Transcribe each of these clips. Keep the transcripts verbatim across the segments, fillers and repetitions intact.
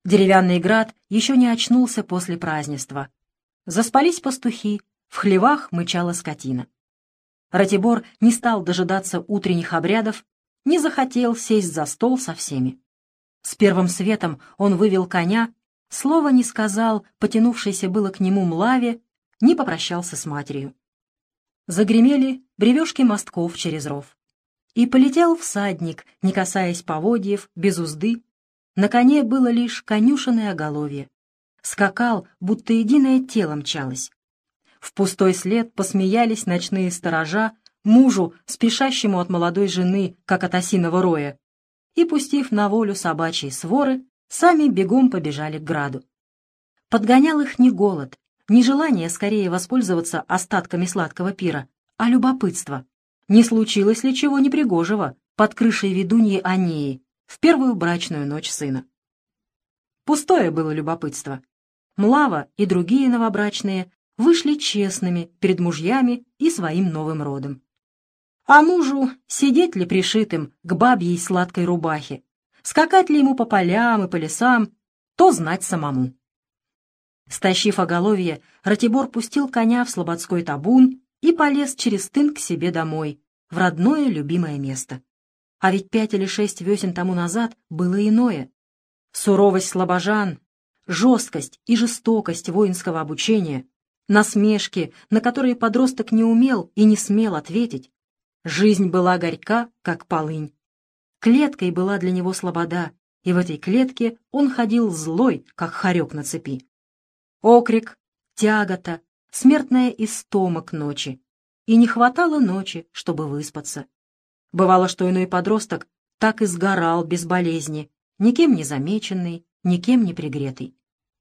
Деревянный град еще не очнулся после празднества. Заспались пастухи, в хлевах мычала скотина. Ратибор не стал дожидаться утренних обрядов, не захотел сесть за стол со всеми. С первым светом он вывел коня, слова не сказал, потянувшейся было к нему Млаве, не попрощался с матерью. Загремели бревешки мостков через ров. И полетел всадник, не касаясь поводьев, без узды. На коне было лишь конюшенное оголовье. Скакал, будто единое тело мчалось. В пустой след посмеялись ночные сторожа мужу, спешащему от молодой жены, как от осиного роя, и, пустив на волю собачьи своры, сами бегом побежали к граду. Подгонял их не голод, не желание скорее воспользоваться остатками сладкого пира, а любопытство. Не случилось ли чего непригожего под крышей ведуньи Анеи в первую брачную ночь сына? Пустое было любопытство. Млава и другие новобрачные вышли честными перед мужьями и своим новым родом. А мужу сидеть ли пришитым к бабьей сладкой рубахе, скакать ли ему по полям и по лесам, то знать самому. Стащив оголовье, Ратибор пустил коня в слободской табун и полез через тын к себе домой, в родное любимое место. А ведь пять или шесть весен тому назад было иное. Суровость слобожан, жесткость и жестокость воинского обучения, насмешки, на которые подросток не умел и не смел ответить. Жизнь была горька, как полынь. Клеткой была для него слобода, и в этой клетке он ходил злой, как хорек на цепи. Окрик, тягота, смертная истома к ночи. И не хватало ночи, чтобы выспаться. Бывало, что иной подросток так и сгорал без болезни, никем не замеченный, никем не пригретый.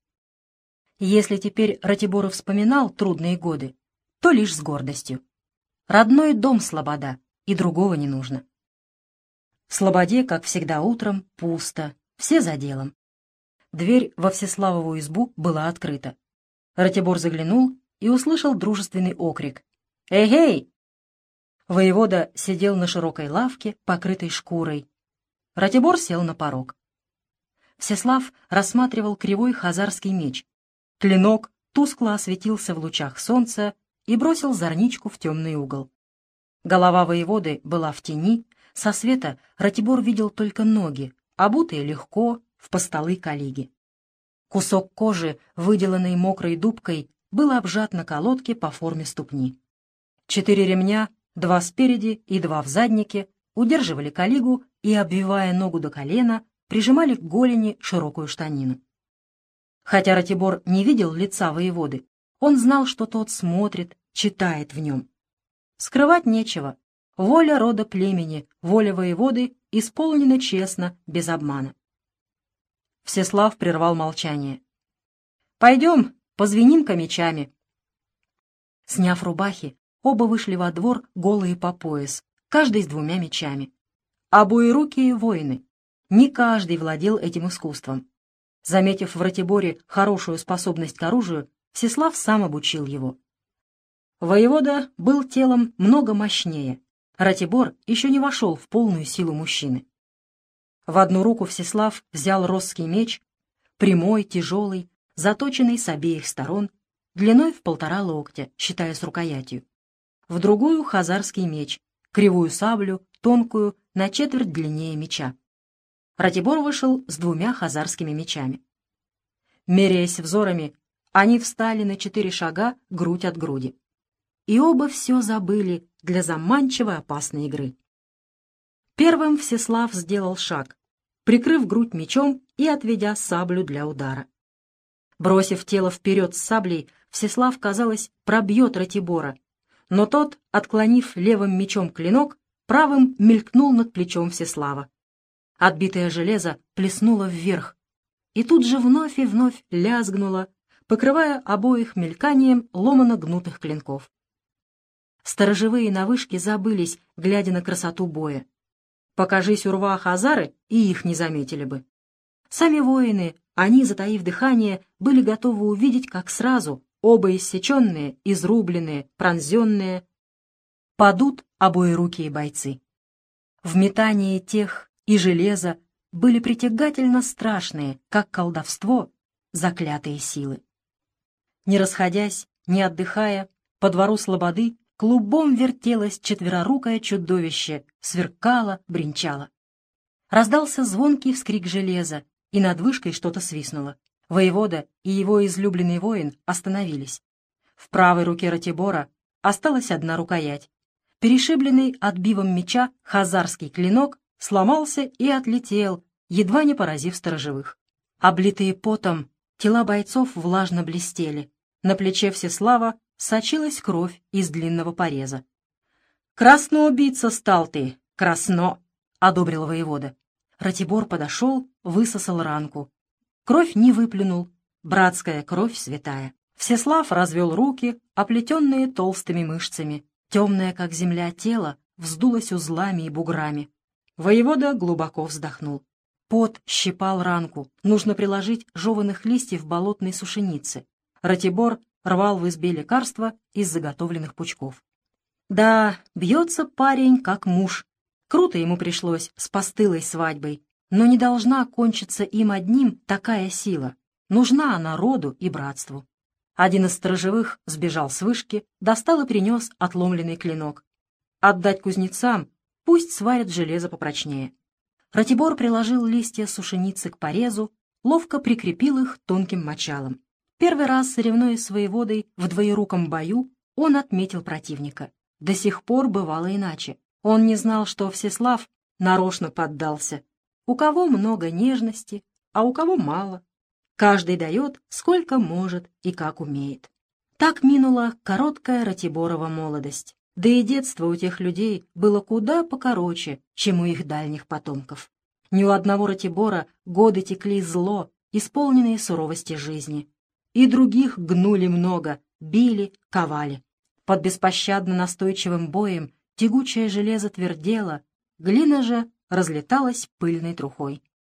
Если теперь Ратибор вспоминал трудные годы, то лишь с гордостью. Родной дом слобода, и другого не нужно. В слободе, как всегда утром, пусто, все за делом. Дверь во Всеславову избу была открыта. Ратибор заглянул и услышал дружественный окрик. «Эй-эй!» Воевода сидел на широкой лавке, покрытой шкурой. Ратибор сел на порог. Всеслав рассматривал кривой хазарский меч. Клинок тускло осветился в лучах солнца и бросил зорничку в темный угол. Голова воеводы была в тени, со света Ратибор видел только ноги, обутые легко в постолы калиги. Кусок кожи, выделанный мокрой дубкой, был обжат на колодке по форме ступни. Четыре ремня, два спереди и два в заднике, удерживали калигу и, обвивая ногу до колена, прижимали к голени широкую штанину. Хотя Ратибор не видел лица воеводы, он знал, что тот смотрит, читает в нем. Скрывать нечего. Воля рода племени, воля воеводы исполнена честно, без обмана. Всеслав прервал молчание. «Пойдем, позвеним-ка мечами». Сняв рубахи, оба вышли во двор голые по пояс, каждый с двумя мечами. Обоирукие воины. Не каждый владел этим искусством. Заметив в Ратиборе хорошую способность к оружию, Всеслав сам обучил его. Воевода был телом много мощнее. Ратибор еще не вошел в полную силу мужчины. В одну руку Всеслав взял росский меч, прямой, тяжелый, заточенный с обеих сторон, длиной в полтора локтя, считая с рукоятью. В другую — хазарский меч, кривую саблю, тонкую, на четверть длиннее меча. Ратибор вышел с двумя хазарскими мечами. Меряясь взорами, они встали на четыре шага грудь от груди. И оба все забыли для заманчивой опасной игры. Первым Всеслав сделал шаг, прикрыв грудь мечом и отведя саблю для удара. Бросив тело вперед с саблей, Всеслав, казалось, пробьет Ратибора, но тот, отклонив левым мечом клинок, правым мелькнул над плечом Всеслава. Отбитое железо плеснуло вверх, и тут же вновь и вновь лязгнуло, покрывая обоих мельканием ломано-гнутых клинков. Сторожевые на вышке забылись, глядя на красоту боя. Покажись урва хазары, и их не заметили бы. Сами воины, они, затаив дыхание, были готовы увидеть, как сразу оба иссеченные, изрубленные, пронзенные, падут обоирукие бойцы. В метании тех и железо, были притягательно страшные, как колдовство, заклятые силы. Не расходясь, не отдыхая, по двору слободы клубом вертелось четверорукое чудовище, сверкало, бренчало. Раздался звонкий вскрик железа, и над вышкой что-то свистнуло. Воевода и его излюбленный воин остановились. В правой руке Ратибора осталась одна рукоять. Перешибленный отбивом меча хазарский клинок сломался и отлетел, едва не поразив сторожевых. Облитые потом, тела бойцов влажно блестели. На плече Всеслава сочилась кровь из длинного пореза. «Красно убийца стал ты, красно!» — одобрил воевода. Ратибор подошел, высосал ранку. Кровь не выплюнул, братская кровь святая. Всеслав развел руки, оплетенные толстыми мышцами. Темное, как земля, тело вздулось узлами и буграми. Воевода глубоко вздохнул. Пот щипал ранку. Нужно приложить жеваных листьев болотной сушеницы. Ратибор рвал в избе лекарства из заготовленных пучков. Да, бьется парень, как муж. Круто ему пришлось с постылой свадьбой. Но не должна кончиться им одним такая сила. Нужна она роду и братству. Один из сторожевых сбежал с вышки, достал и принес отломленный клинок. Отдать кузнецам, пусть сварят железо попрочнее. Ратибор приложил листья сушеницы к порезу, ловко прикрепил их тонким мочалом. Первый раз, соревнуясь с воеводой в двоеруком бою, он отметил противника. До сих пор бывало иначе. Он не знал, что Всеслав нарочно поддался. У кого много нежности, а у кого мало. Каждый дает, сколько может и как умеет. Так минула короткая Ратиборова молодость. Да и детство у тех людей было куда покороче, чем у их дальних потомков. Ни у одного Ратибора годы текли зло, исполненные суровости жизни. И других гнули много, били, ковали. Под беспощадно настойчивым боем тягучее железо твердело, глина же разлеталась пыльной трухой.